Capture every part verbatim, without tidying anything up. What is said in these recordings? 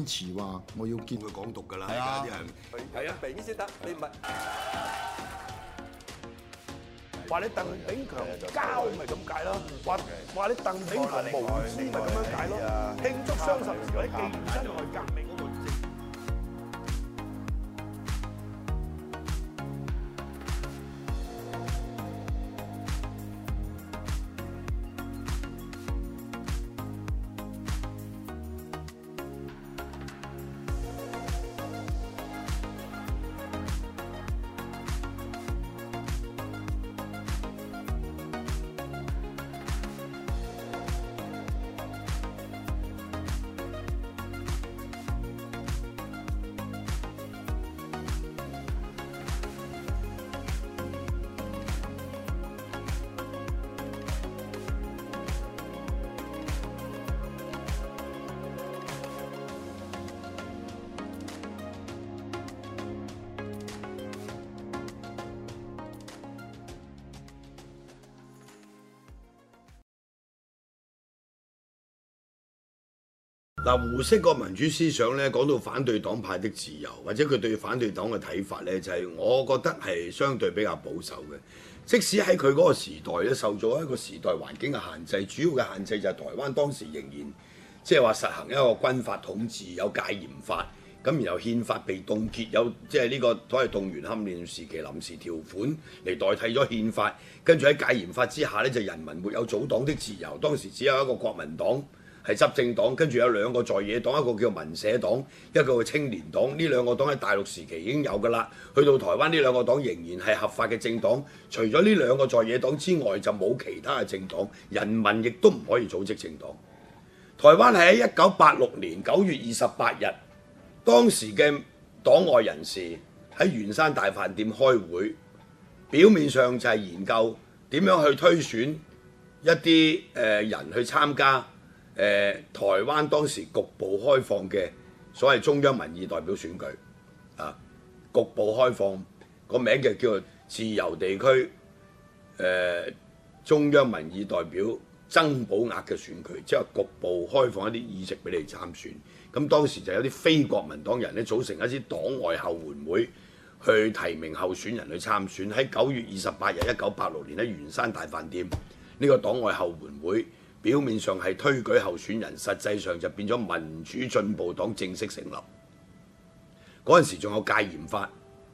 持話我要見佢港獨㗎啦， 係啊而家啲人係啊，明顯先得，你唔係話你鄧炳強交咪咁解咯，話話你鄧炳強無知咪咁樣解咯，慶祝雙十年或者紀念辛亥革命嗰個政。 嗱，胡適個民主思想咧，講到反對黨派的自由，或者佢對反對黨嘅睇法咧，就係、是、我覺得係相對比較保守嘅。即使喺佢嗰個時代咧，受咗一個時代環境嘅限制，主要嘅限制就係台灣當時仍然即係話實行一個軍法統治，有戒嚴法，咁然後憲法被凍結，有即係呢個所謂動員戡亂時期臨時條款嚟代替咗憲法，跟住喺戒嚴法之下咧，就人民沒有組黨的自由，當時只有一個國民黨係執政黨，跟住有兩個在野黨，一個叫民社黨，一個叫青年黨。呢兩個黨喺大陸時期已經有㗎啦。去到台灣呢兩個黨仍然係合法嘅政黨。除咗呢兩個在野黨之外，就冇其他嘅政黨。人民亦都唔可以組織政黨。台灣係喺一九八六年九月二十八日，當時嘅黨外人士喺圓山大飯店開會，表面上就係研究點樣去推選一啲誒、呃、人去參加。誒、呃、台灣當時局部開放嘅所謂中央民意代表選舉啊，局部開放個名就叫做自由地區誒、呃、中央民意代表增補額嘅選舉，即係局部開放一啲議席俾你參選。咁當時就有啲非國民黨人咧組成一啲黨外後援會，去提名候選人去參選。喺九月二十八日一九八六年喺圓山大飯店呢、這個黨外後援會。表面上係推舉候選人，實際上就變咗民主進步黨正式成立。嗰陣時仲有戒嚴法，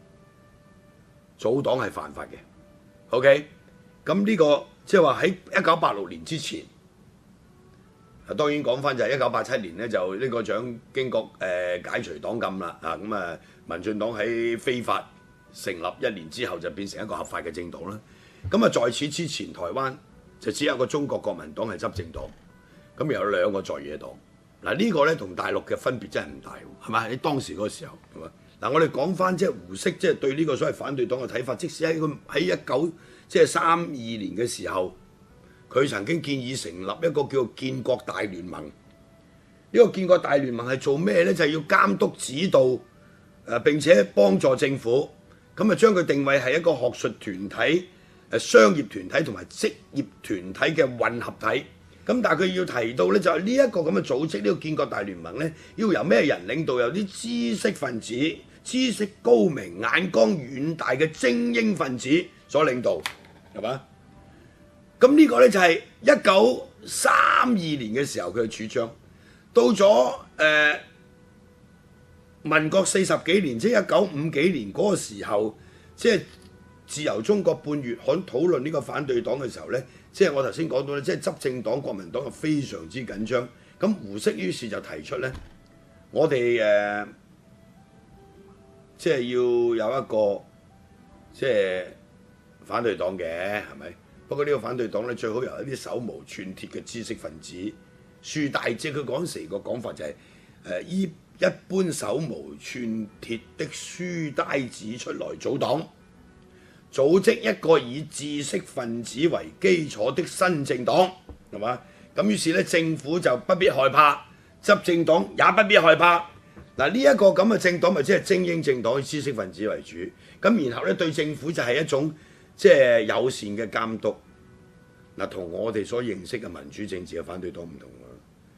組黨係犯法嘅。OK，咁呢、這個即係話喺一九八六年之前，啊當然講翻就係一九八七年咧，就呢個蔣經國誒、呃、解除黨禁啦。啊咁啊，民進黨喺非法成立一年之後就變成一個合法嘅政黨啦。咁啊，在此之前，台灣就只有一個中國國民黨係執政黨，咁又有兩個在野黨。嗱、這個、呢個咧同大陸嘅分別真係唔大喎，係咪？喺當時嗰個時候，係嘛？嗱，我哋講翻即係胡適即係對呢個所謂反對黨嘅睇法，即使喺佢喺一九即係三二年嘅時候，佢曾經建議成立一個叫做建國大聯盟。呢、這個建國大聯盟係做咩咧？就係、是、要監督指導誒、呃、並且幫助政府，咁啊將佢定位係一個學術團體。誒商業團體同埋職業團體嘅混合體，咁但係佢要提到咧，就係呢一個咁嘅組織，呢、這個建國大聯盟咧，要由咩人領導？由啲知識分子、知識高明、眼光遠大嘅精英分子所領導，係嘛？咁呢個咧就係一九三二年嘅時候佢嘅主張，到咗誒、呃、民國四十幾年，即係一九五幾年嗰個時候，即係。自由中國半月刊討論呢個反對黨嘅時候呢，即係我頭先講到咧，即係執政黨國民黨係非常之緊張。咁胡適於是就提出呢，我哋誒、呃、即係要有一個即係反對黨嘅，係咪？不過呢個反對黨呢，最好由一啲手無寸鐵嘅知識分子，樹大隻。佢講時個講法就係誒依一般手無寸鐵的書呆子出來組黨。組織一個以知識分子為基礎的新政黨，係嘛？咁於是咧，政府就不必害怕，執政黨也不必害怕。嗱，呢一個咁嘅政黨咪即係精英政黨，以知識分子為主。咁然後咧，對政府就係一種即係友善嘅監督。嗱，同我哋所認識嘅民主政治嘅反對黨唔同喎。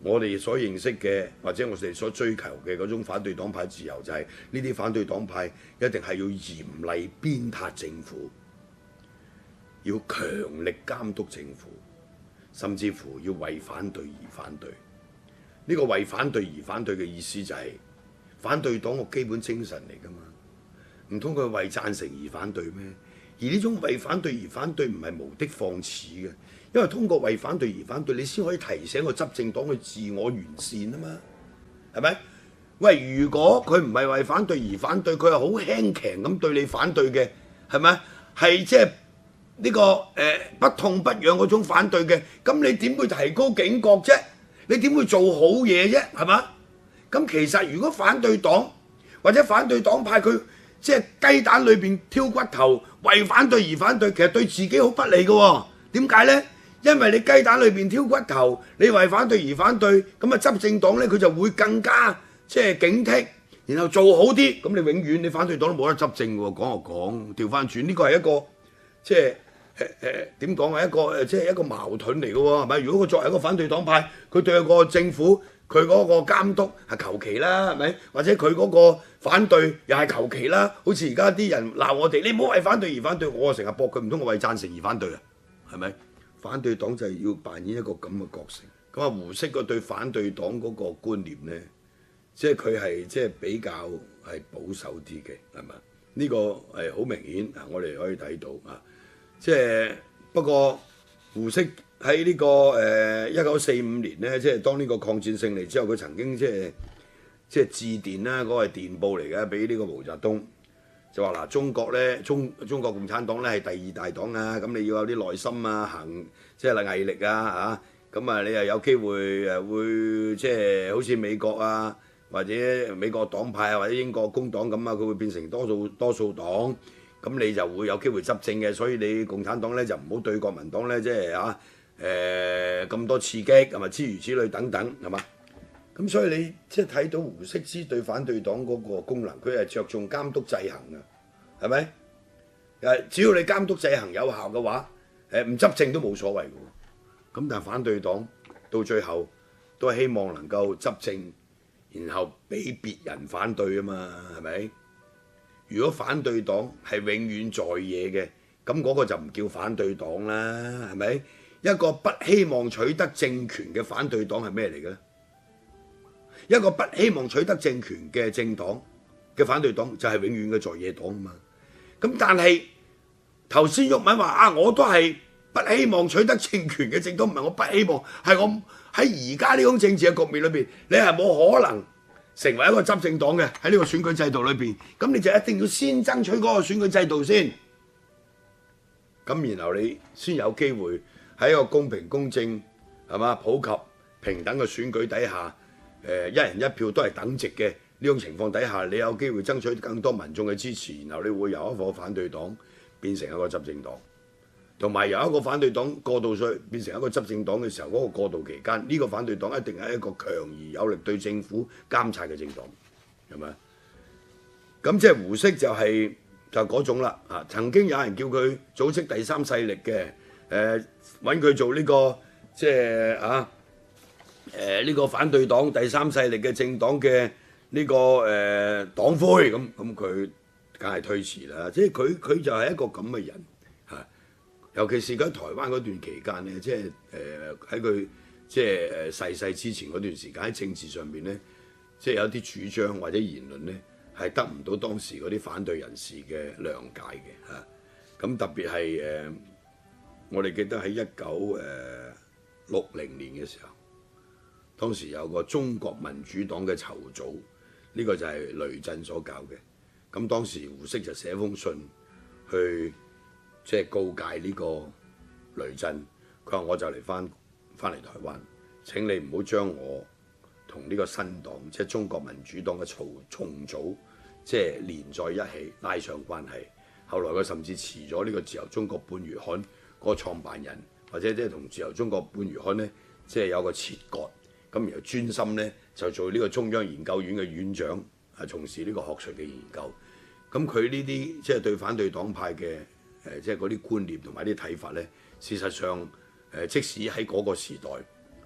我哋所認識嘅或者我哋所追求嘅嗰種反對黨派自由，就係呢啲反對黨派一定係要嚴厲鞭撻政府，要強力監督政府，甚至乎要為反對而反對。呢個為反對而反對嘅意思就係反對黨個基本精神嚟㗎嘛，唔通佢為贊成而反對咩？而呢種為反對而反對唔係無的放矢嘅，因為通過為反對而反對，你先可以提醒個執政黨去自我完善啊嘛，係咪？喂，如果佢唔係為反對而反對，佢係好輕騎咁對你反對嘅，係咪？係即係呢個誒、呃、不痛不癢嗰種反對嘅，咁你點會提高警覺啫？你點會做好嘢啫？係嘛？咁其實如果反對黨或者反對黨派佢即係雞蛋裏邊挑骨頭，為反對而反對，其實對自己好不利嘅喎。點解呢？因為你雞蛋裏邊挑骨頭，你為反對而反對，咁啊執政黨呢，佢就會更加即係警惕，然後做好啲。咁你永遠你反對黨都冇得執政喎。講就講，調翻轉呢個係一個即係。誒誒點講係一個誒即係一個矛盾嚟嘅喎，係咪？如果佢作為一個反對黨派，佢對個政府佢嗰個監督係求其啦，係咪？或者佢嗰個反對又係求其啦。好似而家啲人鬧我哋，你唔好為反對而反對，我成日駁佢，唔通我為贊成而反對啊？係咪？反對黨就係要扮演一個咁嘅角色。咁啊，胡適個對反對黨嗰個觀念咧，即係佢係即係比較係保守啲嘅，係咪？呢個係好明顯啊！我哋可以睇到啊。即係不過，胡適喺呢個誒一九四五年咧，即係當呢個抗戰勝利之後，佢曾經即係即係致電啦，嗰個係電報嚟嘅，俾呢個毛澤東就話嗱，中國咧中中國共產黨咧係第二大黨啊，咁你要有啲耐心啊，行即係毅力啊嚇，咁啊你又有機會誒會即係好似美國啊或者美國黨派啊或者英國工黨咁啊，佢會變成多數多數黨。咁你就會有機會執政嘅，所以你共產黨咧就唔好對國民黨咧即係嚇誒咁多刺激，係咪諸如此類等等係嘛？咁所以你即係睇到胡適之對反對黨嗰個功能，佢係着重監督制衡嘅，係咪？誒，只要你監督制衡有效嘅話，誒唔執政都冇所謂嘅喎。咁但係反對黨到最後都係希望能夠執政，然後俾別人反對啊嘛，係咪？如果反對黨係永遠在野嘅，咁嗰個就唔叫反對黨啦，係咪？一個不希望取得政權嘅反對黨係咩嚟嘅咧？一個不希望取得政權嘅政黨嘅反對黨就係永遠嘅在野黨啊嘛。咁但係頭先毓民話啊，我都係不希望取得政權嘅政黨，唔係我不希望，係我喺而家呢種政治嘅局面裏邊，你係冇可能成為一個執政黨嘅喺呢個選舉制度裏邊，咁你就一定要先爭取嗰個選舉制度先，咁然後你先有機會喺一個公平公正係嘛普及平等嘅選舉底下，誒一人一票都係等值嘅呢種情況底下，你有機會爭取更多民眾嘅支持，然後你會由一個反對黨變成一個執政黨，同埋由一個反對黨過渡去變成一個執政黨嘅時候，嗰個過渡期間，呢個反對黨一定係一個強而有力對政府監察嘅政黨，係咪？咁即係胡適就係就嗰種啦嚇。曾經有人叫佢組織第三勢力嘅，誒揾佢做呢個即係啊誒呢個反對黨第三勢力嘅政黨嘅呢個誒黨魁咁，咁佢梗係推辭啦。即係佢佢就係一個咁嘅人嚇。尤其是佢喺台灣嗰段期間咧，即係誒喺佢即係誒逝世之前嗰段時間，喺政治上邊咧，即係有啲主張或者言論咧，係得唔到當時嗰啲反對人士嘅諒解嘅嚇。咁特別係誒、呃，我哋記得喺一九誒六零年嘅時候，當時有個中國民主黨嘅籌組，呢、這個就係雷震所搞嘅。咁當時胡適就寫封信去。即係告誡呢個雷震，佢話我就嚟翻翻嚟台灣，請你唔好將我同呢個新黨，即係中國民主黨嘅重重組，即係連在一起拉上關係。後來佢甚至辭咗呢個自由中國半月刊嗰個創辦人，或者即係同自由中國半月刊呢，即係有個切割，咁然後專心呢，就做呢個中央研究院嘅院長，係從事呢個學術嘅研究。咁佢呢啲即係對反對黨派嘅。誒即係嗰啲觀念同埋啲睇法咧，事實上誒即使喺嗰個時代，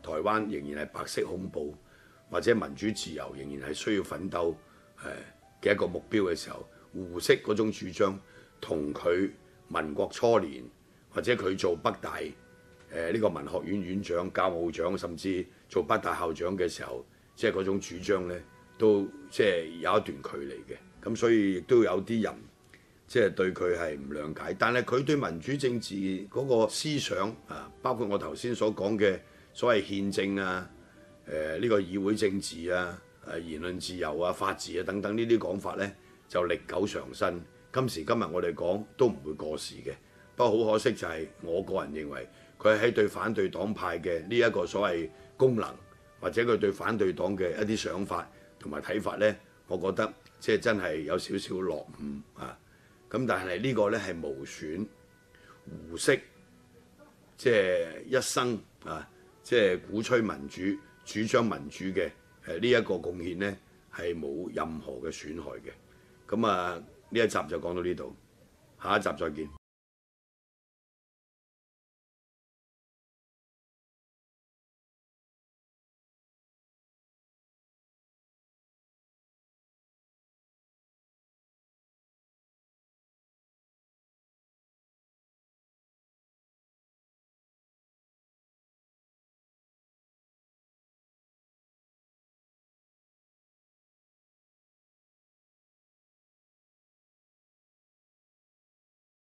台灣仍然係白色恐怖或者民主自由仍然係需要奮鬥誒嘅一個目標嘅時候，胡適嗰種主張同佢民國初年或者佢做北大誒呢、呃這個文學院院長、教務長，甚至做北大校長嘅時候，即係嗰種主張呢，都即係有一段距離嘅。咁所以亦都有啲人即係對佢係唔諒解，但係佢對民主政治嗰個思想啊，包括我頭先所講嘅所謂憲政啊、誒、呃、呢、這個議會政治啊、誒言論自由啊、法治啊等等呢啲講法呢，就歷久常新。今時今日我哋講都唔會過時嘅。不過好可惜就係我個人認為，佢喺對反對黨派嘅呢一個所謂功能，或者佢對反對黨嘅一啲想法同埋睇法呢，我覺得即係真係有少少落伍啊！咁但係呢個呢係無損胡適即係一生啊，即係鼓吹民主、主張民主嘅誒呢一個貢獻呢，係冇任何嘅損害嘅。咁啊，呢一集就講到呢度，下一集再見。